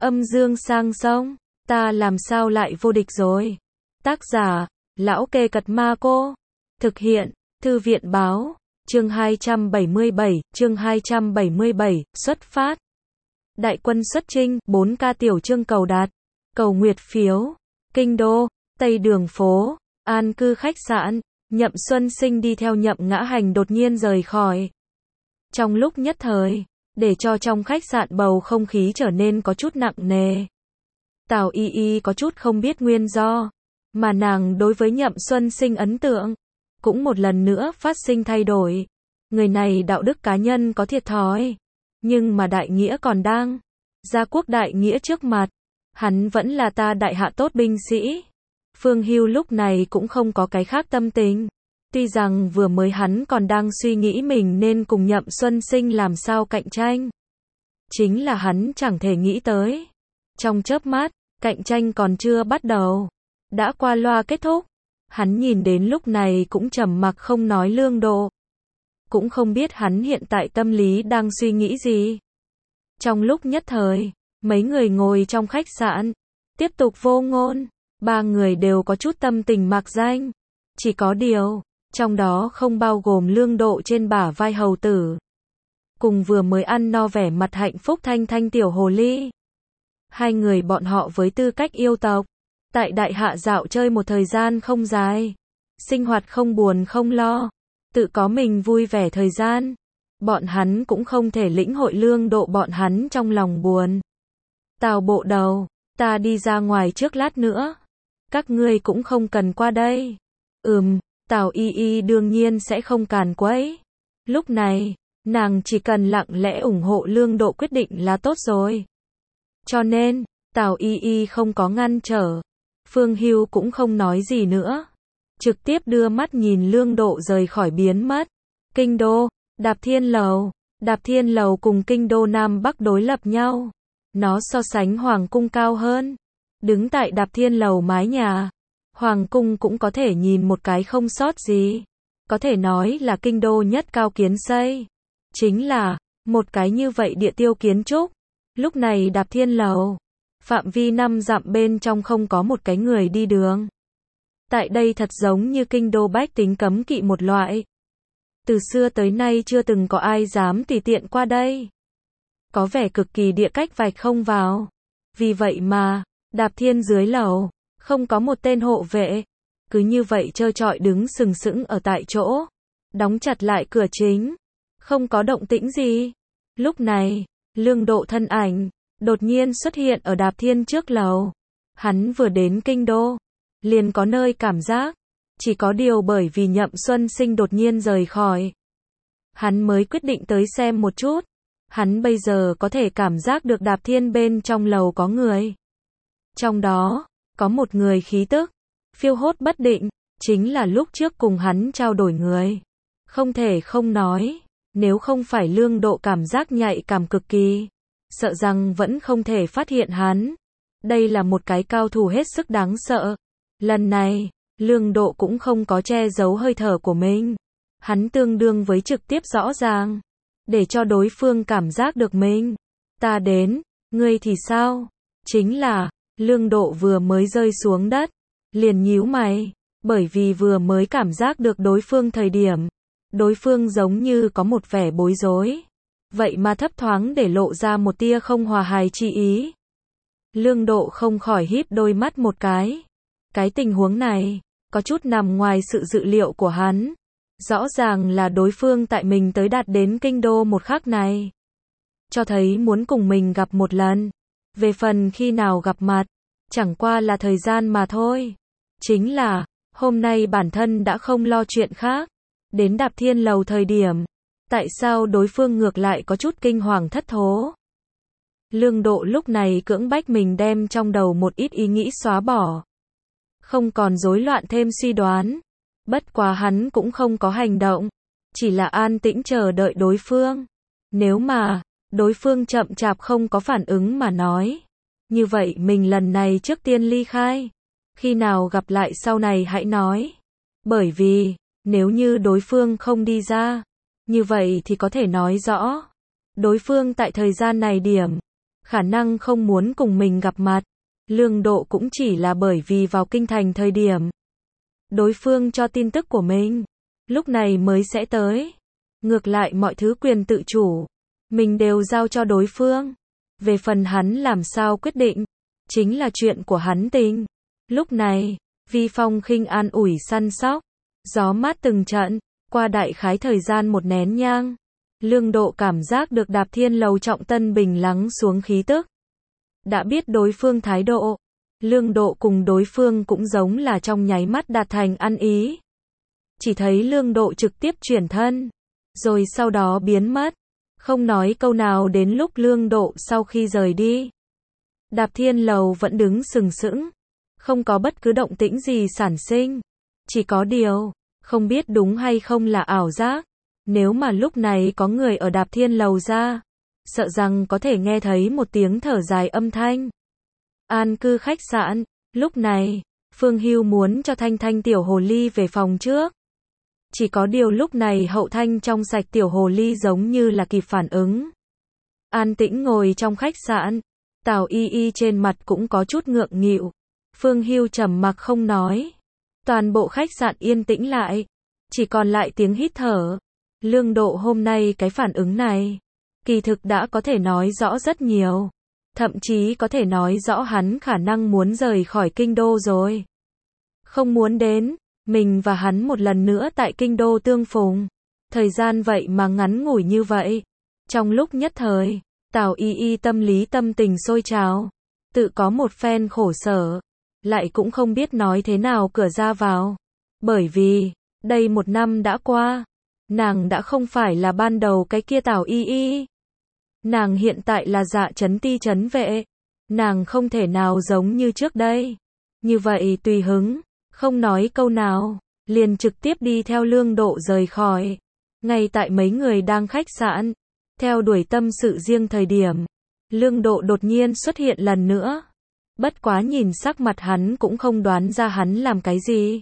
Âm dương sang sông, ta làm sao lại vô địch rồi. Tác giả, Lão Kê Cật Ma Cô. Thực hiện, Thư viện báo, chương 277, xuất phát. Đại quân xuất chinh, 4K tiểu chương cầu đạt, cầu nguyệt phiếu, kinh đô, Tây Đường phố, an cư khách sạn, Nhậm Xuân Sinh đi theo Nhậm Ngã Hành đột nhiên rời khỏi. Trong lúc nhất thời, để cho trong khách sạn bầu không khí trở nên có chút nặng nề. Tào Y Y có chút không biết nguyên do, mà nàng đối với Nhậm Xuân Sinh ấn tượng cũng một lần nữa phát sinh thay đổi. Người này đạo đức cá nhân có thiệt thòi, nhưng mà đại nghĩa còn đang, gia quốc đại nghĩa trước mặt, hắn vẫn là ta đại hạ tốt binh sĩ. Phương Hưu lúc này cũng không có cái khác tâm tình. Tuy rằng vừa mới hắn còn đang suy nghĩ mình nên cùng Nhậm Xuân Sinh làm sao cạnh tranh. Chính là hắn chẳng thể nghĩ tới. Trong chớp mắt, cạnh tranh còn chưa bắt đầu, đã qua loa kết thúc. Hắn nhìn đến lúc này cũng trầm mặc không nói Lương Độ. Cũng không biết hắn hiện tại tâm lý đang suy nghĩ gì. Trong lúc nhất thời, mấy người ngồi trong khách sạn, tiếp tục vô ngôn. Ba người đều có chút tâm tình mạc danh. Chỉ có điều, trong đó không bao gồm Lương Độ trên bả vai hầu tử. Cùng vừa mới ăn no vẻ mặt hạnh phúc thanh thanh tiểu hồ ly. Hai người bọn họ với tư cách yêu tộc, tại đại hạ dạo chơi một thời gian không dài. Sinh hoạt không buồn không lo, tự có mình vui vẻ thời gian. Bọn hắn cũng không thể lĩnh hội Lương Độ bọn hắn trong lòng buồn. Tào bộ đầu, ta đi ra ngoài trước lát nữa. Các ngươi cũng không cần qua đây. Tào Y Y đương nhiên sẽ không càn quấy. Lúc này, nàng chỉ cần lặng lẽ ủng hộ Lương Độ quyết định là tốt rồi. Cho nên, Tào Y Y không có ngăn trở. Phương Hưu cũng không nói gì nữa. Trực tiếp đưa mắt nhìn Lương Độ rời khỏi biến mất. Kinh đô, Đạp Thiên Lầu. Đạp Thiên Lầu cùng Kinh đô Nam Bắc đối lập nhau. Nó so sánh Hoàng cung cao hơn. Đứng tại Đạp Thiên Lầu mái nhà, Hoàng cung cũng có thể nhìn một cái không sót gì. Có thể nói là kinh đô nhất cao kiến xây. Chính là, một cái như vậy địa tiêu kiến trúc. Lúc này Đạp Thiên Lầu, phạm vi 5 dặm bên trong không có một cái người đi đường. Tại đây thật giống như kinh đô bách tính cấm kỵ một loại. Từ xưa tới nay chưa từng có ai dám tùy tiện qua đây. Có vẻ cực kỳ địa cách vạch không vào. Vì vậy mà, Đạp Thiên dưới lầu, không có một tên hộ vệ. Cứ như vậy trơ trọi đứng sừng sững ở tại chỗ. Đóng chặt lại cửa chính. Không có động tĩnh gì. Lúc này, Lương Độ thân ảnh, đột nhiên xuất hiện ở Đạp Thiên trước lầu. Hắn vừa đến kinh đô, liền có nơi cảm giác. Chỉ có điều bởi vì Nhậm Xuân Sinh đột nhiên rời khỏi. Hắn mới quyết định tới xem một chút. Hắn bây giờ có thể cảm giác được Đạp Thiên bên trong lầu có người. Trong đó, có một người khí tức phiêu hốt bất định, chính là lúc trước cùng hắn trao đổi người. Không thể không nói, nếu không phải Lương Độ cảm giác nhạy cảm cực kỳ, sợ rằng vẫn không thể phát hiện hắn. Đây là một cái cao thủ hết sức đáng sợ. Lần này, Lương Độ cũng không có che giấu hơi thở của mình. Hắn tương đương với trực tiếp rõ ràng, để cho đối phương cảm giác được mình. Ta đến, ngươi thì sao? Chính là, Lương Độ vừa mới rơi xuống đất, liền nhíu mày, bởi vì vừa mới cảm giác được đối phương thời điểm, đối phương giống như có một vẻ bối rối, vậy mà thấp thoáng để lộ ra một tia không hòa hài chi ý. Lương Độ không khỏi híp đôi mắt một cái. Cái tình huống này, có chút nằm ngoài sự dự liệu của hắn. Rõ ràng là đối phương tại mình tới đạt đến kinh đô một khắc này, cho thấy muốn cùng mình gặp một lần. Về phần khi nào gặp mặt, chẳng qua là thời gian mà thôi. Chính là, hôm nay bản thân đã không lo chuyện khác. Đến Đạp Thiên Lầu thời điểm, tại sao đối phương ngược lại có chút kinh hoàng thất thố. Lương Độ lúc này cưỡng bách mình đem trong đầu một ít ý nghĩ xóa bỏ. Không còn rối loạn thêm suy đoán. Bất quá hắn cũng không có hành động, chỉ là an tĩnh chờ đợi đối phương. Nếu mà đối phương chậm chạp không có phản ứng mà nói, như vậy mình lần này trước tiên ly khai. Khi nào gặp lại sau này hãy nói. Bởi vì, nếu như đối phương không đi ra, như vậy thì có thể nói rõ. Đối phương tại thời gian này điểm, khả năng không muốn cùng mình gặp mặt. Lương Độ cũng chỉ là bởi vì vào kinh thành thời điểm đối phương cho tin tức của mình, lúc này mới sẽ tới. Ngược lại mọi thứ quyền tự chủ, mình đều giao cho đối phương. Về phần hắn làm sao quyết định, chính là chuyện của hắn tình. Lúc này, Vi Phong Khinh an ủi săn sóc, gió mát từng trận, qua đại khái thời gian một nén nhang. Lương Độ cảm giác được Đạp Thiên Lầu Trọng Tân bình lắng xuống khí tức. Đã biết đối phương thái độ, Lương Độ cùng đối phương cũng giống là trong nháy mắt đạt thành ăn ý. Chỉ thấy Lương Độ trực tiếp chuyển thân, rồi sau đó biến mất, không nói câu nào. Đến lúc Lương Độ sau khi rời đi, Đạp Thiên Lầu vẫn đứng sừng sững, không có bất cứ động tĩnh gì sản sinh. Chỉ có điều, không biết đúng hay không là ảo giác, nếu mà lúc này có người ở Đạp Thiên Lầu ra, sợ rằng có thể nghe thấy một tiếng thở dài âm thanh. An cư khách sạn, lúc này, Phương Hưu muốn cho Thanh Thanh tiểu hồ ly về phòng trước. Chỉ có điều lúc này Hậu Thanh trong sạch tiểu hồ ly giống như là kịp phản ứng. An tĩnh ngồi trong khách sạn, Tào Y Y trên mặt cũng có chút ngượng nghịu. Phương Hưu trầm mặc không nói. Toàn bộ khách sạn yên tĩnh lại, chỉ còn lại tiếng hít thở. Lương Độ hôm nay cái phản ứng này, kỳ thực đã có thể nói rõ rất nhiều. Thậm chí có thể nói rõ hắn khả năng muốn rời khỏi kinh đô rồi. Không muốn đến, mình và hắn một lần nữa tại kinh đô tương phùng. Thời gian vậy mà ngắn ngủi như vậy. Trong lúc nhất thời, Tào Y Y tâm lý tâm tình sôi trào, tự có một phen khổ sở, lại cũng không biết nói thế nào cửa ra vào. Bởi vì, đây một năm đã qua, nàng đã không phải là ban đầu cái kia Tào Y Y. Nàng hiện tại là Dạ Chấn Ti trấn vệ, nàng không thể nào giống như trước đây. Như vậy tùy hứng, không nói câu nào, liền trực tiếp đi theo Lương Độ rời khỏi. Ngay tại mấy người đang khách sạn, theo đuổi tâm sự riêng thời điểm, Lương Độ đột nhiên xuất hiện lần nữa. Bất quá nhìn sắc mặt hắn cũng không đoán ra hắn làm cái gì.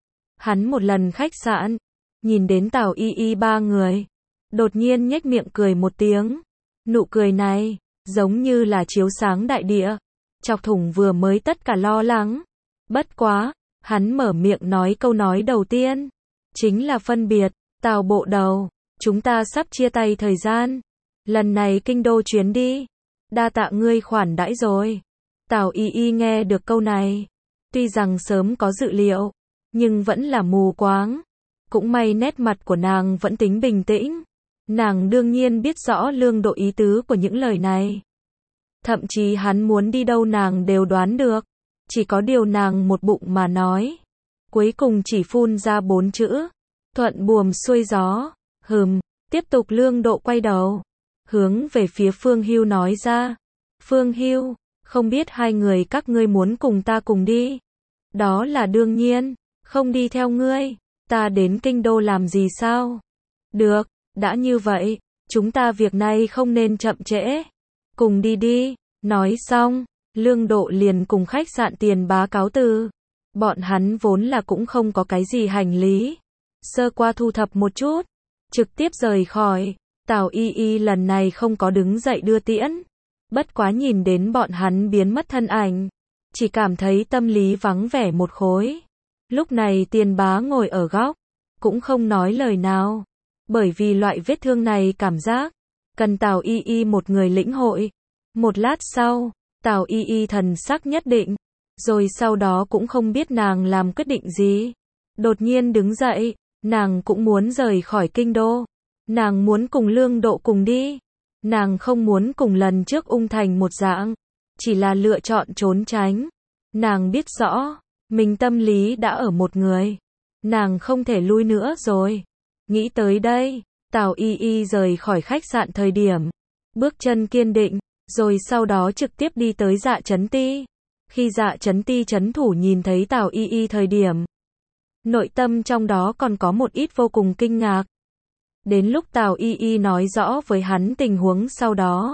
Hắn một lần khách sạn, nhìn đến Tào Y Y ba người, đột nhiên nhếch miệng cười một tiếng. Nụ cười này, giống như là chiếu sáng đại địa, chọc thủng vừa mới tất cả lo lắng. Bất quá, hắn mở miệng nói câu nói đầu tiên, chính là phân biệt. Tào bộ đầu, chúng ta sắp chia tay thời gian. Lần này kinh đô chuyến đi, đa tạ ngươi khoản đãi rồi. Tào Y Y nghe được câu này, tuy rằng sớm có dự liệu, nhưng vẫn là mù quáng. Cũng may nét mặt của nàng vẫn tính bình tĩnh. Nàng đương nhiên biết rõ Lương Độ ý tứ của những lời này. Thậm chí hắn muốn đi đâu nàng đều đoán được. Chỉ có điều nàng một bụng mà nói. Cuối cùng chỉ phun ra 4 chữ. Thuận buồm xuôi gió. Tiếp tục Lương Độ quay đầu, hướng về phía Phương Hưu nói ra. Phương Hưu, không biết hai người các ngươi muốn cùng ta cùng đi. Đó là đương nhiên, không đi theo ngươi, ta đến kinh đô làm gì sao? Được, đã như vậy, chúng ta việc này không nên chậm trễ. Cùng đi đi. Nói xong, Lương Độ liền cùng khách sạn Tiền Bá cáo từ. Bọn hắn vốn là cũng không có cái gì hành lý. Sơ qua thu thập một chút, trực tiếp rời khỏi. Tào Y Y lần này không có đứng dậy đưa tiễn. Bất quá nhìn đến bọn hắn biến mất thân ảnh, chỉ cảm thấy tâm lý vắng vẻ một khối. Lúc này Tiền Bá ngồi ở góc, cũng không nói lời nào. Bởi vì loại vết thương này cảm giác, cần Tào Y Y một người lĩnh hội. Một lát sau, Tào Y Y thần sắc nhất định, rồi sau đó cũng không biết nàng làm quyết định gì. Đột nhiên đứng dậy, nàng cũng muốn rời khỏi kinh đô. Nàng muốn cùng Lương Độ cùng đi. Nàng không muốn cùng lần trước Ung Thành một dạng, chỉ là lựa chọn trốn tránh. Nàng biết rõ, mình tâm lý đã ở một người. Nàng không thể lui nữa rồi. Nghĩ tới đây, Tào Y Y rời khỏi khách sạn thời điểm, bước chân kiên định, rồi sau đó trực tiếp đi tới Dạ Chấn Ti. Khi Dạ Chấn Ti trấn thủ nhìn thấy Tào Y Y thời điểm, nội tâm trong đó còn có một ít vô cùng kinh ngạc. Đến lúc Tào Y Y nói rõ với hắn tình huống sau đó,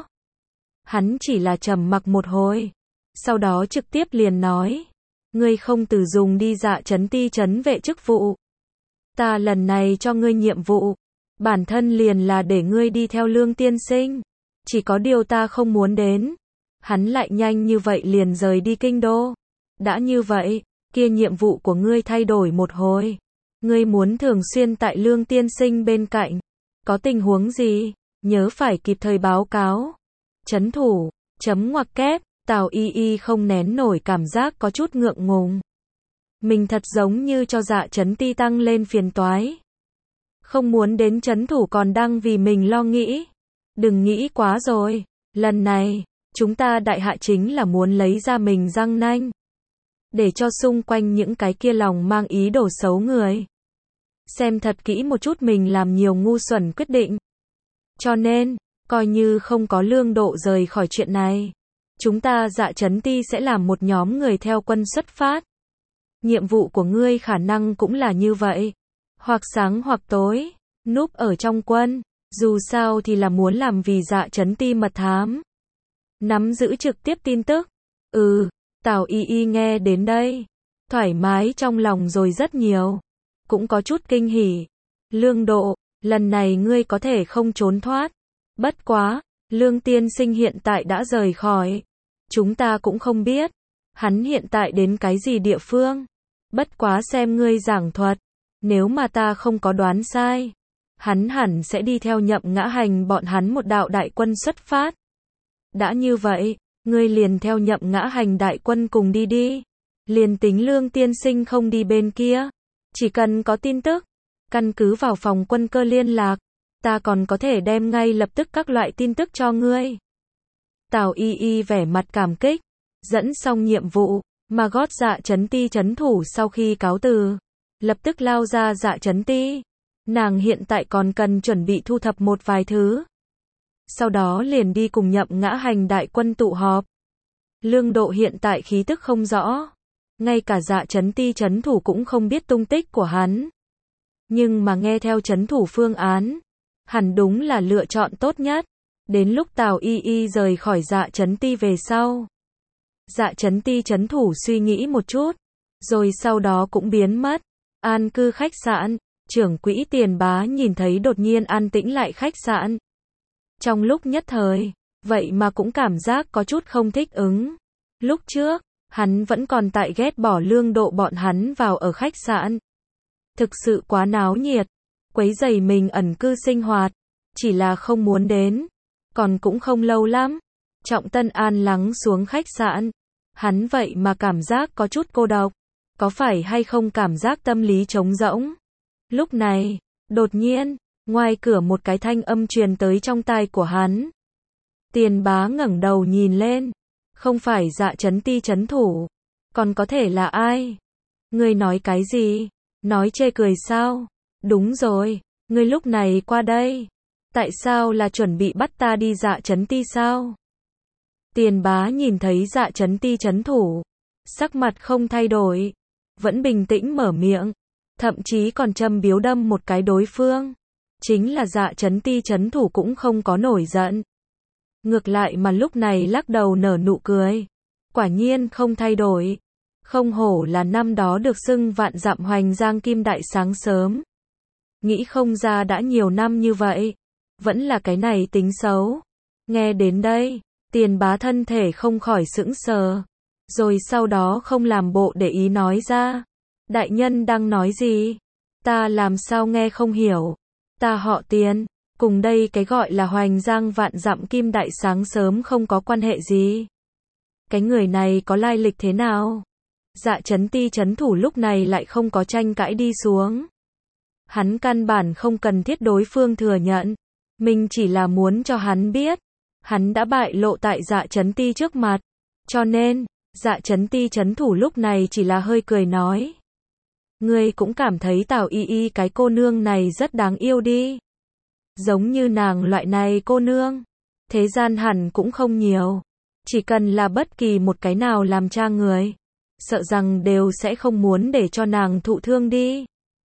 hắn chỉ là trầm mặc một hồi, sau đó trực tiếp liền nói, ngươi không từ dùng đi Dạ Chấn Ti trấn vệ chức vụ. Ta lần này cho ngươi nhiệm vụ, bản thân liền là để ngươi đi theo Lương tiên sinh. Chỉ có điều ta không muốn đến, hắn lại nhanh như vậy liền rời đi kinh đô. Đã như vậy, kia nhiệm vụ của ngươi thay đổi một hồi. Ngươi muốn thường xuyên tại Lương tiên sinh bên cạnh. Có tình huống gì, nhớ phải kịp thời báo cáo. Trấn thủ, chấm ngoặc kép, Tào Y Y không nén nổi cảm giác có chút ngượng ngùng. Mình thật giống như cho Dạ Trấn Ti tăng lên phiền toái. Không muốn đến trấn thủ còn đang vì mình lo nghĩ. Đừng nghĩ quá rồi, lần này, chúng ta đại hạ chính là muốn lấy ra mình răng nanh. Để cho xung quanh những cái kia lòng mang ý đồ xấu người. Xem thật kỹ một chút mình làm nhiều ngu xuẩn quyết định. Cho nên, coi như không có Lương Độ rời khỏi chuyện này. Chúng ta Dạ Trấn Ti sẽ làm một nhóm người theo quân xuất phát. Nhiệm vụ của ngươi khả năng cũng là như vậy. Hoặc sáng hoặc tối, núp ở trong quân. Dù sao thì là muốn làm vì Dạ Trấn Ti mật thám. Nắm giữ trực tiếp tin tức. Tào Y Y nghe đến đây. Thoải mái trong lòng rồi rất nhiều. Cũng có chút kinh hỉ. Lương Độ, lần này ngươi có thể không trốn thoát. Bất quá, Lương tiên sinh hiện tại đã rời khỏi. Chúng ta cũng không biết. Hắn hiện tại đến cái gì địa phương. Bất quá xem ngươi giảng thuật. Nếu mà ta không có đoán sai. Hắn hẳn sẽ đi theo Nhậm Ngã Hành bọn hắn một đạo đại quân xuất phát. Đã như vậy, ngươi liền theo Nhậm Ngã Hành đại quân cùng đi đi. Liền tính Lương tiên sinh không đi bên kia. Chỉ cần có tin tức, căn cứ vào phòng quân cơ liên lạc, ta còn có thể đem ngay lập tức các loại tin tức cho ngươi. Tào Y Y vẻ mặt cảm kích, dẫn xong nhiệm vụ, mà gót Dạ Trấn Ti trấn thủ sau khi cáo từ, lập tức lao ra Dạ Trấn Ti. Nàng hiện tại còn cần chuẩn bị thu thập một vài thứ. Sau đó liền đi cùng Nhậm Ngã Hành đại quân tụ họp. Lương Độ hiện tại khí tức không rõ. Ngay cả Dạ Trấn Ti trấn thủ cũng không biết tung tích của hắn. Nhưng mà nghe theo trấn thủ phương án, hẳn đúng là lựa chọn tốt nhất. Đến lúc Tào Y Y rời khỏi Dạ Trấn Ti về sau. Dạ Trấn Ti trấn thủ suy nghĩ một chút. Rồi sau đó cũng biến mất. An cư khách sạn, trưởng quỹ Tiền Bá nhìn thấy đột nhiên an tĩnh lại khách sạn. Trong lúc nhất thời, vậy mà cũng cảm giác có chút không thích ứng. Lúc trước, hắn vẫn còn tại ghét bỏ Lương Độ bọn hắn vào ở khách sạn. Thực sự quá náo nhiệt, quấy rầy mình ẩn cư sinh hoạt, chỉ là không muốn đến. Còn cũng không lâu lắm, Trọng Tân an lắng xuống khách sạn. Hắn vậy mà cảm giác có chút cô độc, có phải hay không cảm giác tâm lý trống rỗng. Lúc này, đột nhiên, ngoài cửa một cái thanh âm truyền tới trong tai của hắn. Tiền Bá ngẩng đầu nhìn lên, không phải Dạ Trấn Ti trấn thủ, còn có thể là ai? Ngươi nói cái gì? Nói chê cười sao? Đúng rồi, ngươi lúc này qua đây, tại sao là chuẩn bị bắt ta đi Dạ Trấn Ti sao? Tiền Bá nhìn thấy Dạ Trấn Ti trấn thủ, sắc mặt không thay đổi, vẫn bình tĩnh mở miệng, thậm chí còn châm biếu đâm một cái đối phương. Chính là Dạ Trấn Ti trấn thủ cũng không có nổi giận. Ngược lại mà lúc này lắc đầu nở nụ cười. Quả nhiên không thay đổi. Không hổ là năm đó được xưng vạn dặm hoành giang kim đại sáng sớm. Nghĩ không ra đã nhiều năm như vậy. Vẫn là cái này tính xấu. Nghe đến đây, Tiền Bá thân thể không khỏi sững sờ. Rồi sau đó không làm bộ để ý nói ra. Đại nhân đang nói gì? Ta làm sao nghe không hiểu. Ta họ Tiền. Cùng đây cái gọi là hoành giang vạn dặm kim đại sáng sớm không có quan hệ gì. Cái người này có lai lịch thế nào? Dạ Trấn Ti trấn thủ lúc này lại không có tranh cãi đi xuống. Hắn căn bản không cần thiết đối phương thừa nhận. Mình chỉ là muốn cho hắn biết. Hắn đã bại lộ tại Dạ Trấn Ti trước mặt. Cho nên, Dạ Trấn Ti trấn thủ lúc này chỉ là hơi cười nói. Ngươi cũng cảm thấy Tào Y Y cái cô nương này rất đáng yêu đi. Giống như nàng loại này cô nương, thế gian hẳn cũng không nhiều. Chỉ cần là bất kỳ một cái nào làm cha người, sợ rằng đều sẽ không muốn để cho nàng thụ thương đi.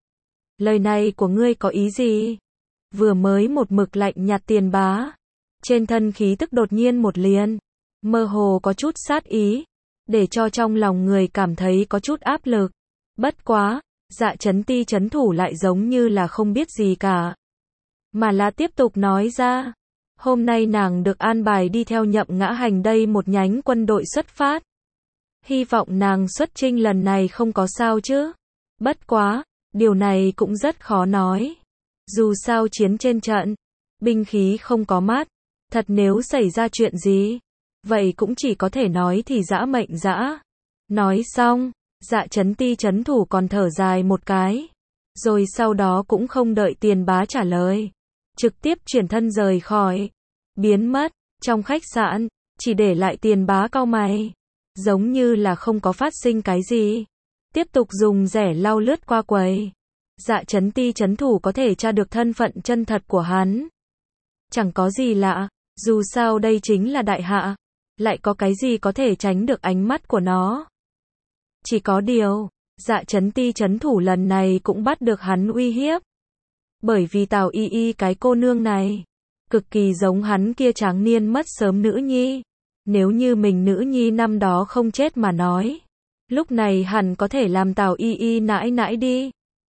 Lời này của ngươi có ý gì? Vừa mới một mực lạnh nhạt Tiền Bá, trên thân khí tức đột nhiên một liền, mơ hồ có chút sát ý, để cho trong lòng người cảm thấy có chút áp lực. Bất quá, Dạ Trấn Ti trấn thủ lại giống như là không biết gì cả. Mà là tiếp tục nói ra, Hôm nay nàng được an bài đi theo Nhậm Ngã Hành đây một nhánh quân đội xuất phát. Hy vọng nàng xuất chinh lần này không có sao chứ. Bất quá, điều này cũng rất khó nói. Dù sao chiến trên trận, binh khí không có mắt. Thật nếu xảy ra chuyện gì, vậy cũng chỉ có thể nói thì dã mệnh dã. Nói xong, Dạ Chấn Ti chấn thủ còn thở dài một cái. Rồi sau đó cũng không đợi Tiền Bá trả lời. Trực tiếp chuyển thân rời khỏi. Biến mất, trong khách sạn, chỉ để lại Tiền Bá cau mày. Giống như là không có phát sinh cái gì. Tiếp tục dùng rẻ lau lướt qua quầy. Dạ Chấn Ti chấn thủ có thể tra được thân phận chân thật của hắn. Chẳng có gì lạ, dù sao đây chính là đại hạ. Lại có cái gì có thể tránh được ánh mắt của nó. Chỉ có điều, Dạ Chấn Ti chấn thủ lần này cũng bắt được hắn uy hiếp. Bởi vì Tào Y Y cái cô nương này, cực kỳ giống hắn kia tráng niên mất sớm nữ nhi. Nếu như mình nữ nhi năm đó không chết mà nói, lúc này hẳn có thể làm Tào Y Y nãi nãi đi.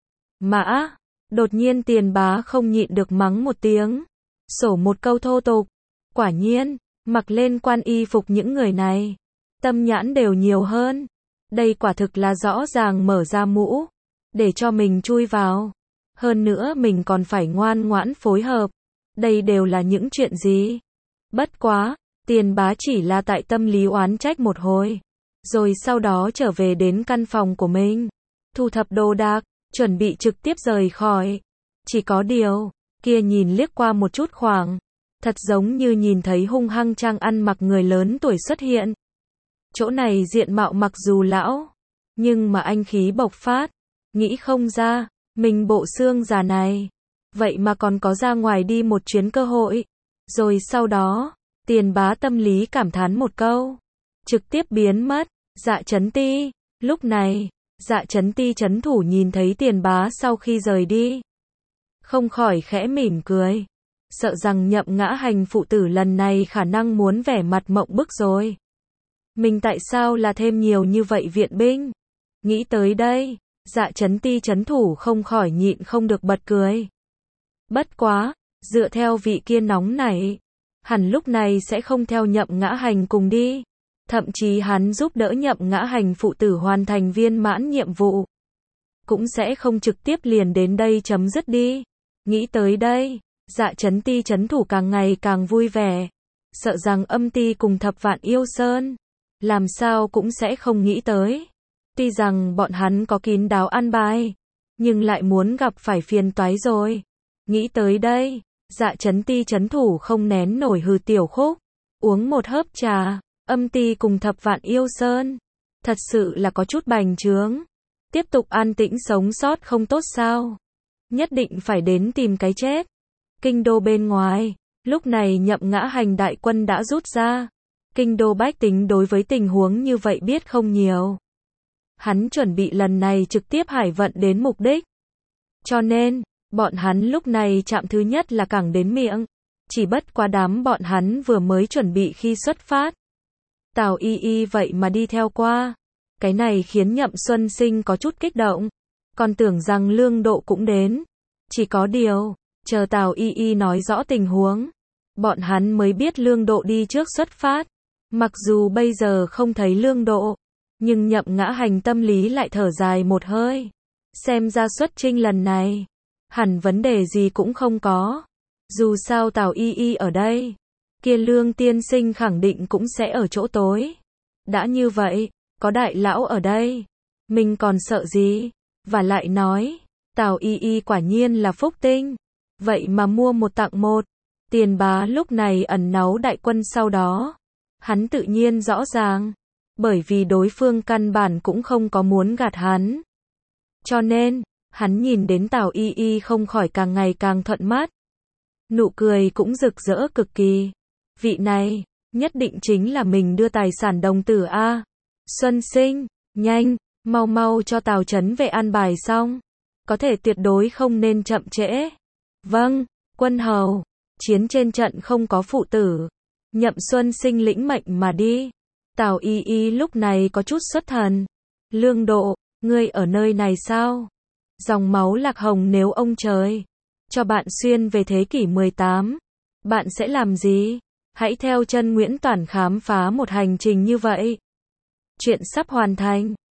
Mã, đột nhiên Tiền Bá không nhịn được mắng một tiếng, sổ một câu thô tục. Quả nhiên, mặc lên quan y phục những người này, tâm nhãn đều nhiều hơn. Đây quả thực là rõ ràng mở ra mũ, để cho mình chui vào. Hơn nữa mình còn phải ngoan ngoãn phối hợp. Đây đều là những chuyện gì? Bất quá, Tiền Bá chỉ là tại tâm lý oán trách một hồi. Rồi sau đó trở về đến căn phòng của mình. Thu thập đồ đạc, chuẩn bị trực tiếp rời khỏi. Chỉ có điều, kia nhìn liếc qua một chút khoảng. Thật giống như nhìn thấy hung hăng trang ăn mặc người lớn tuổi xuất hiện. Chỗ này diện mạo mặc dù lão, nhưng mà anh khí bộc phát. Nghĩ không ra, mình bộ xương già này. Vậy mà còn có ra ngoài đi một chuyến cơ hội. Rồi sau đó, Tiền Bá tâm lý cảm thán một câu. Trực tiếp biến mất. Dạ Chấn Ti. Lúc này, Dạ Chấn Ti chấn thủ nhìn thấy Tiền Bá sau khi rời đi. Không khỏi khẽ mỉm cười. Sợ rằng Nhậm Ngã Hành phụ tử lần này khả năng muốn vẻ mặt mộng bức rồi. Mình tại sao là thêm nhiều như vậy viện binh? Nghĩ tới đây, Dạ Chấn Ti chấn thủ không khỏi nhịn không được bật cười. Bất quá, dựa theo vị kia nóng nảy, hẳn lúc này sẽ không theo Nhậm Ngã Hành cùng đi. Thậm chí hắn giúp đỡ Nhậm Ngã Hành phụ tử hoàn thành viên mãn nhiệm vụ. Cũng sẽ không trực tiếp liền đến đây chấm dứt đi. Nghĩ tới đây, Dạ Chấn Ti chấn thủ càng ngày càng vui vẻ. Sợ rằng Âm Ti cùng Thập Vạn Yêu Sơn, làm sao cũng sẽ không nghĩ tới. Tuy rằng bọn hắn có kín đáo an bài, nhưng lại muốn gặp phải phiền toái rồi. Nghĩ tới đây, Dạ Chấn Ti chấn thủ không nén nổi hừ tiểu khúc. Uống một hớp trà, Âm Ti cùng Thập Vạn Yêu Sơn. Thật sự là có chút bành trướng. Tiếp tục an tĩnh sống sót không tốt sao? Nhất định phải đến tìm cái chết. Kinh đô bên ngoài, lúc này Nhậm Ngã Hành đại quân đã rút ra. Kinh đô bách tính đối với tình huống như vậy biết không nhiều. Hắn chuẩn bị lần này trực tiếp hải vận đến mục đích. Cho nên, bọn hắn lúc này chạm thứ nhất là cảng đến miệng. Chỉ bất quá đám bọn hắn vừa mới chuẩn bị khi xuất phát. Tào Y Y vậy mà đi theo qua. Cái này khiến Nhậm Xuân Sinh có chút kích động. Còn tưởng rằng Lương Độ cũng đến. Chỉ có điều, chờ Tào Y Y nói rõ tình huống, bọn hắn mới biết Lương Độ đi trước xuất phát. Mặc dù bây giờ không thấy Lương Độ, nhưng Nhậm Ngã Hành tâm lý lại thở dài một hơi. Xem ra xuất chinh lần này, hẳn vấn đề gì cũng không có. Dù sao Tào Y Y ở đây, kia Lương tiên sinh khẳng định cũng sẽ ở chỗ tối. Đã như vậy, có đại lão ở đây, mình còn sợ gì? Và lại nói, Tào Y Y quả nhiên là phúc tinh. Vậy mà mua một tặng một. Tiền Bá lúc này ẩn náu đại quân sau đó. Hắn tự nhiên rõ ràng. Bởi vì đối phương căn bản cũng không có muốn gạt hắn. Cho nên, hắn nhìn đến Tào Y Y không khỏi càng ngày càng thuận mắt. Nụ cười cũng rực rỡ cực kỳ. Vị này, nhất định chính là mình đưa tài sản đồng tử a. Xuân Sinh, nhanh, mau mau cho Tào Chấn về an bài xong. Có thể tuyệt đối không nên chậm trễ. Vâng, quân hầu. Chiến trên trận không có phụ tử. Nhậm Xuân Sinh lĩnh mệnh mà đi. Tào Y Y lúc này có chút xuất thần. Lương Độ, ngươi ở nơi này sao? Dòng máu Lạc Hồng nếu ông trời cho bạn xuyên về thế kỷ 18. Bạn sẽ làm gì? Hãy theo chân Nguyễn Toản khám phá một hành trình như vậy. Chuyện sắp hoàn thành.